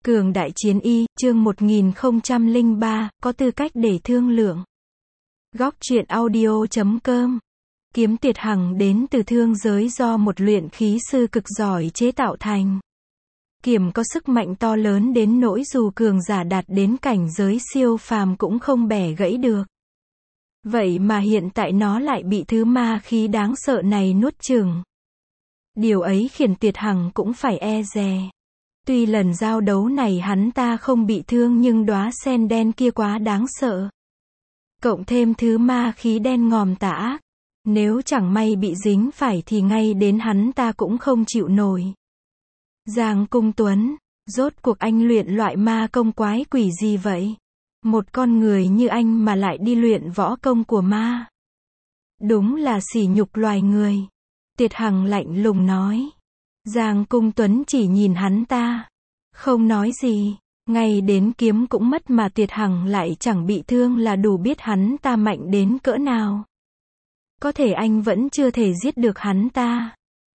Cường đại chiến y, chương 1003, có tư cách để thương lượng. Góc truyện audio.com. Kiếm Tiệt Hằng đến từ thương giới do một luyện khí sư cực giỏi chế tạo thành. Kiếm có sức mạnh to lớn đến nỗi dù cường giả đạt đến cảnh giới siêu phàm cũng không bẻ gãy được. Vậy mà hiện tại nó lại bị thứ ma khí đáng sợ này nuốt chửng. Điều ấy khiến Tiệt Hằng cũng phải e dè. Tuy lần giao đấu này hắn ta không bị thương nhưng đóa sen đen kia quá đáng sợ. Cộng thêm thứ ma khí đen ngòm tà ác. Nếu chẳng may bị dính phải thì ngay đến hắn ta cũng không chịu nổi. Giang Cung Tuấn, rốt cuộc anh luyện loại ma công quái quỷ gì vậy? Một con người như anh mà lại đi luyện võ công của ma. Đúng là sỉ nhục loài người. Tiệt Hằng lạnh lùng nói. Giang Cung Tuấn chỉ nhìn hắn ta. Không nói gì. Ngay đến kiếm cũng mất mà Tiệt Hằng lại chẳng bị thương là đủ biết hắn ta mạnh đến cỡ nào. Có thể anh vẫn chưa thể giết được hắn ta.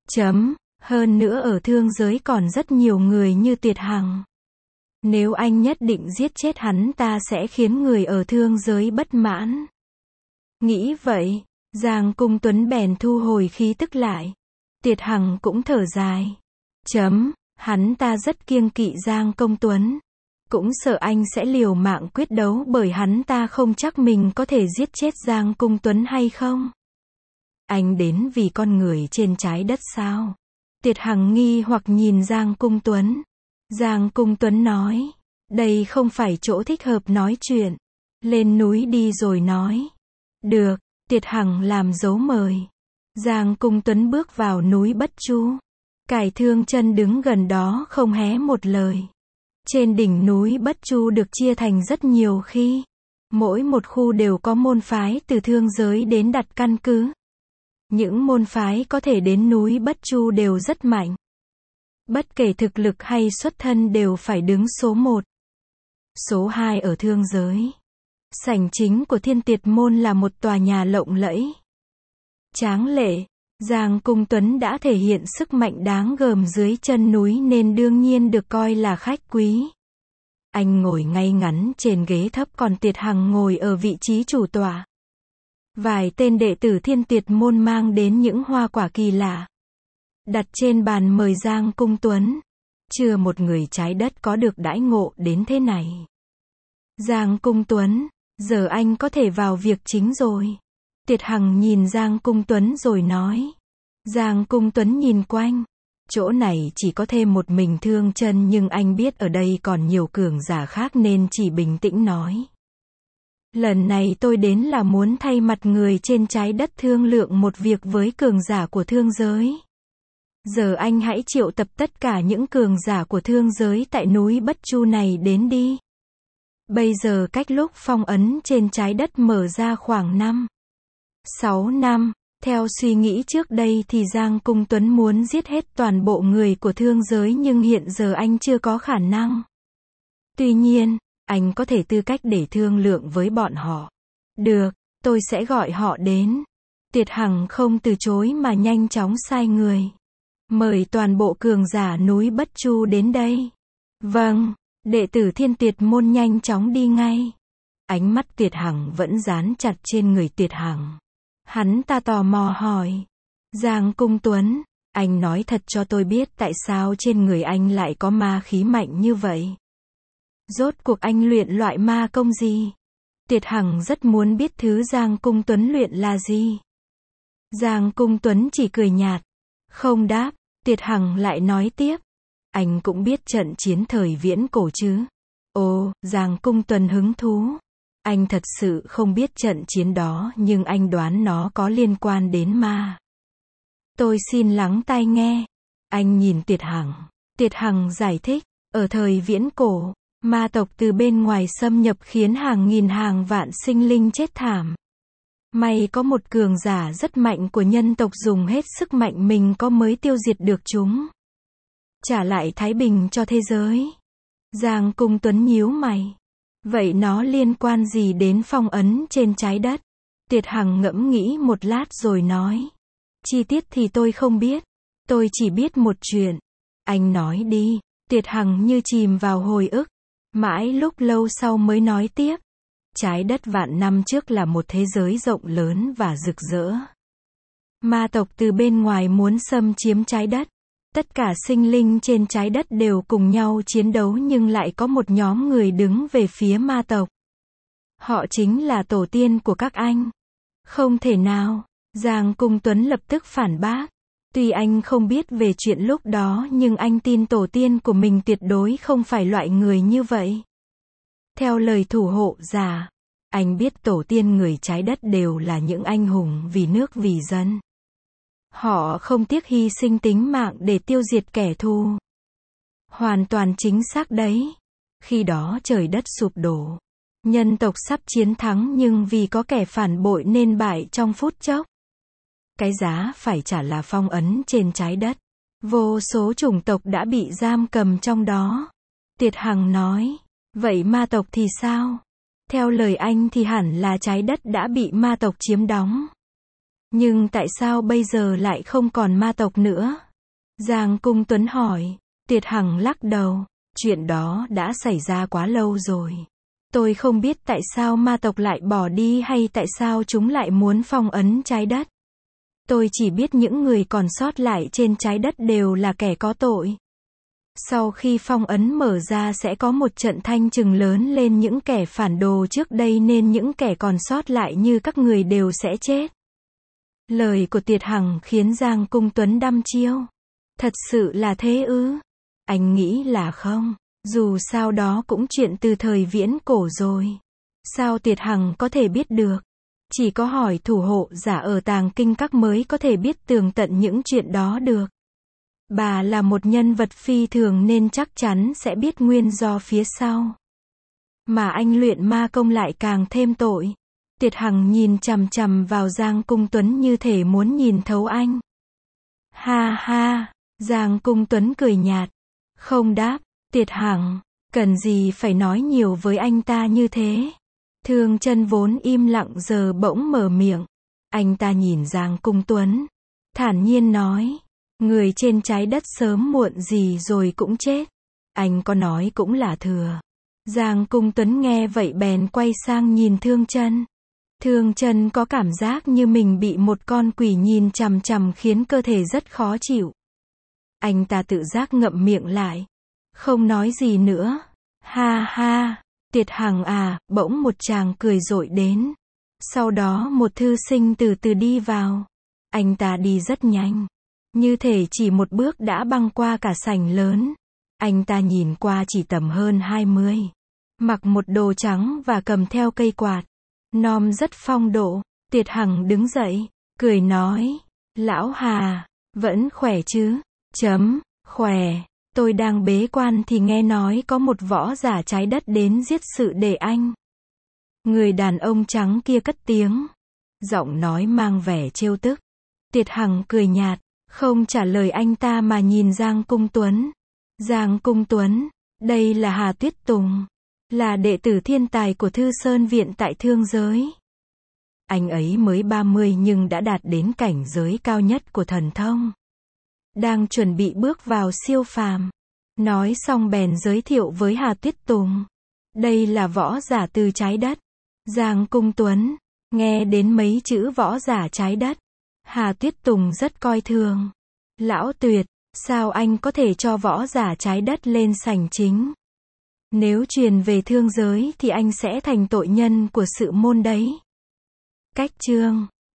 Hơn nữa ở thương giới còn rất nhiều người như Tiệt Hằng. Nếu anh nhất định giết chết hắn ta sẽ khiến người ở thương giới bất mãn. Nghĩ vậy, Giang Cung Tuấn bèn thu hồi khí tức lại. Tiệt Hằng cũng thở dài. Hắn ta rất kiêng kỵ Giang Công Tuấn. Cũng sợ anh sẽ liều mạng quyết đấu bởi hắn ta không chắc mình có thể giết chết Giang Cung Tuấn hay không. Anh đến vì con người trên trái đất sao? Tiệt Hằng nghi hoặc nhìn Giang Cung Tuấn. Giang Cung Tuấn nói. Đây không phải chỗ thích hợp nói chuyện. Lên núi đi rồi nói. Được, Tiệt Hằng làm dấu mời. Giang Cung Tuấn bước vào núi Bất Chu. Cải Thương Chân đứng gần đó không hé một lời. Trên đỉnh núi Bất Chu được chia thành rất nhiều khi. Mỗi một khu đều có môn phái từ thương giới đến đặt căn cứ. Những môn phái có thể đến núi Bất Chu đều rất mạnh. Bất kể thực lực hay xuất thân đều phải đứng số 1. Số 2 ở thương giới. Sảnh chính của Thiên Tiệt Môn là một tòa nhà lộng lẫy. Tráng lệ, Giang Cung Tuấn đã thể hiện sức mạnh đáng gờm dưới chân núi nên đương nhiên được coi là khách quý. Anh ngồi ngay ngắn trên ghế thấp còn Tiệt Hằng ngồi ở vị trí chủ tọa. Vài tên đệ tử Thiên Tiệt Môn mang đến những hoa quả kỳ lạ. Đặt trên bàn mời Giang Cung Tuấn. Chưa một người trái đất có được đãi ngộ đến thế này. Giang Cung Tuấn, giờ anh có thể vào việc chính rồi. Tiệt Hằng nhìn Giang Cung Tuấn rồi nói. Giang Cung Tuấn nhìn quanh. Chỗ này chỉ có thêm một mình Thương Chân nhưng anh biết ở đây còn nhiều cường giả khác nên chỉ bình tĩnh nói. Lần này tôi đến là muốn thay mặt người trên trái đất thương lượng một việc với cường giả của thương giới. Giờ anh hãy triệu tập tất cả những cường giả của thương giới tại núi Bất Chu này đến đi. Bây giờ cách lúc phong ấn trên trái đất mở ra khoảng 6 năm. Theo suy nghĩ trước đây thì Giang Cung Tuấn muốn giết hết toàn bộ người của thương giới nhưng hiện giờ anh chưa có khả năng. Tuy nhiên, anh có thể tư cách để thương lượng với bọn họ. Được, tôi sẽ gọi họ đến. Tiệt Hằng không từ chối mà nhanh chóng sai người. Mời toàn bộ cường giả núi Bất Chu đến đây. Vâng, đệ tử Thiên Tiệt Môn nhanh chóng đi ngay. Ánh mắt Tiệt Hằng vẫn dán chặt trên người Tiệt Hằng. Hắn ta tò mò hỏi. Giang Cung Tuấn, anh nói thật cho tôi biết tại sao trên người anh lại có ma khí mạnh như vậy. Rốt cuộc anh luyện loại ma công gì? Tiệt Hằng rất muốn biết thứ Giang Cung Tuấn luyện là gì. Giang Cung Tuấn chỉ cười nhạt. Không đáp, Tiệt Hằng lại nói tiếp. Anh cũng biết trận chiến thời viễn cổ chứ? Ồ, Giang Cung Tuấn hứng thú. Anh thật sự không biết trận chiến đó nhưng anh đoán nó có liên quan đến ma. Tôi xin lắng tai nghe. Anh nhìn Tiệt Hằng. Tiệt Hằng giải thích. Ở thời viễn cổ, ma tộc từ bên ngoài xâm nhập khiến hàng nghìn hàng vạn sinh linh chết thảm. May có một cường giả rất mạnh của nhân tộc dùng hết sức mạnh mình có mới tiêu diệt được chúng. Trả lại thái bình cho thế giới. Giang Cung Tuấn nhíu mày. Vậy nó liên quan gì đến phong ấn trên trái đất? Tiệt Hằng ngẫm nghĩ một lát rồi nói. Chi tiết thì tôi không biết. Tôi chỉ biết một chuyện. Anh nói đi. Tiệt Hằng như chìm vào hồi ức. Mãi lúc lâu sau mới nói tiếp. Trái đất vạn năm trước là một thế giới rộng lớn và rực rỡ. Ma tộc từ bên ngoài muốn xâm chiếm trái đất. Tất cả sinh linh trên trái đất đều cùng nhau chiến đấu nhưng lại có một nhóm người đứng về phía ma tộc. Họ chính là tổ tiên của các anh. Không thể nào. Giang Cung Tuấn lập tức phản bác. Tuy anh không biết về chuyện lúc đó nhưng anh tin tổ tiên của mình tuyệt đối không phải loại người như vậy. Theo lời thủ hộ giả, anh biết tổ tiên người trái đất đều là những anh hùng vì nước vì dân. Họ không tiếc hy sinh tính mạng để tiêu diệt kẻ thù. Hoàn toàn chính xác đấy. Khi đó trời đất sụp đổ. Nhân tộc sắp chiến thắng nhưng vì có kẻ phản bội nên bại trong phút chốc. Cái giá phải trả là phong ấn trên trái đất. Vô số chủng tộc đã bị giam cầm trong đó. Tiệt Hằng nói. Vậy ma tộc thì sao? Theo lời anh thì hẳn là trái đất đã bị ma tộc chiếm đóng. Nhưng tại sao bây giờ lại không còn ma tộc nữa? Giang Cung Tuấn hỏi. Tiệt Hằng lắc đầu. Chuyện đó đã xảy ra quá lâu rồi. Tôi không biết tại sao ma tộc lại bỏ đi hay tại sao chúng lại muốn phong ấn trái đất. Tôi chỉ biết những người còn sót lại trên trái đất đều là kẻ có tội. Sau khi phong ấn mở ra sẽ có một trận thanh trừng lớn lên những kẻ phản đồ trước đây nên những kẻ còn sót lại như các người đều sẽ chết. Lời của Tiệt Hằng khiến Giang Cung Tuấn đăm chiêu. Thật sự là thế ư? Anh nghĩ là không. Dù sao đó cũng chuyện từ thời viễn cổ rồi. Sao Tiệt Hằng có thể biết được? Chỉ có hỏi thủ hộ giả ở Tàng Kinh Các mới có thể biết tường tận những chuyện đó được. Bà là một nhân vật phi thường nên chắc chắn sẽ biết nguyên do phía sau. Mà anh luyện ma công lại càng thêm tội. Tiệt Hằng nhìn chằm chằm vào Giang Cung Tuấn như thể muốn nhìn thấu anh. Ha ha, Giang Cung Tuấn cười nhạt. Không đáp. Tiệt Hằng, cần gì phải nói nhiều với anh ta như thế? Thương Chân vốn im lặng giờ bỗng mở miệng. Anh ta nhìn Giang Cung Tuấn. Thản nhiên nói. Người trên trái đất sớm muộn gì rồi cũng chết. Anh có nói cũng là thừa. Giang Cung Tuấn nghe vậy bèn quay sang nhìn Thương Chân. Thương Chân có cảm giác như mình bị một con quỷ nhìn chằm chằm khiến cơ thể rất khó chịu. Anh ta tự giác ngậm miệng lại. Không nói gì nữa. Ha ha, Tiệt Hằng à, bỗng một chàng cười rội đến. Sau đó một thư sinh từ từ đi vào. Anh ta đi rất nhanh. Như thể chỉ một bước đã băng qua cả sảnh lớn. Anh ta nhìn qua chỉ tầm hơn 20. Mặc một đồ trắng và cầm theo cây quạt. Nom rất phong độ. Tiệt Hằng đứng dậy, cười nói. Lão Hà, vẫn khỏe chứ? Khỏe. Tôi đang bế quan thì nghe nói có một võ giả trái đất đến giết sự để anh. Người đàn ông trắng kia cất tiếng. Giọng nói mang vẻ trêu tức. Tiệt Hằng cười nhạt, không trả lời anh ta mà nhìn Giang Cung Tuấn. Giang Cung Tuấn, đây là Hà Tuyết Tùng. Là đệ tử thiên tài của Thư Sơn Viện tại Thương Giới. Anh ấy mới 30 nhưng đã đạt đến cảnh giới cao nhất của thần thông. Đang chuẩn bị bước vào siêu phàm. Nói xong bèn giới thiệu với Hà Tuyết Tùng. Đây là võ giả từ trái đất. Giang Cung Tuấn, nghe đến mấy chữ võ giả trái đất. Hà Tuyết Tùng rất coi thường. Lão Tuyệt, sao anh có thể cho võ giả trái đất lên sảnh chính? Nếu truyền về Thương Giới thì anh sẽ thành tội nhân của sự môn đấy. Cách chương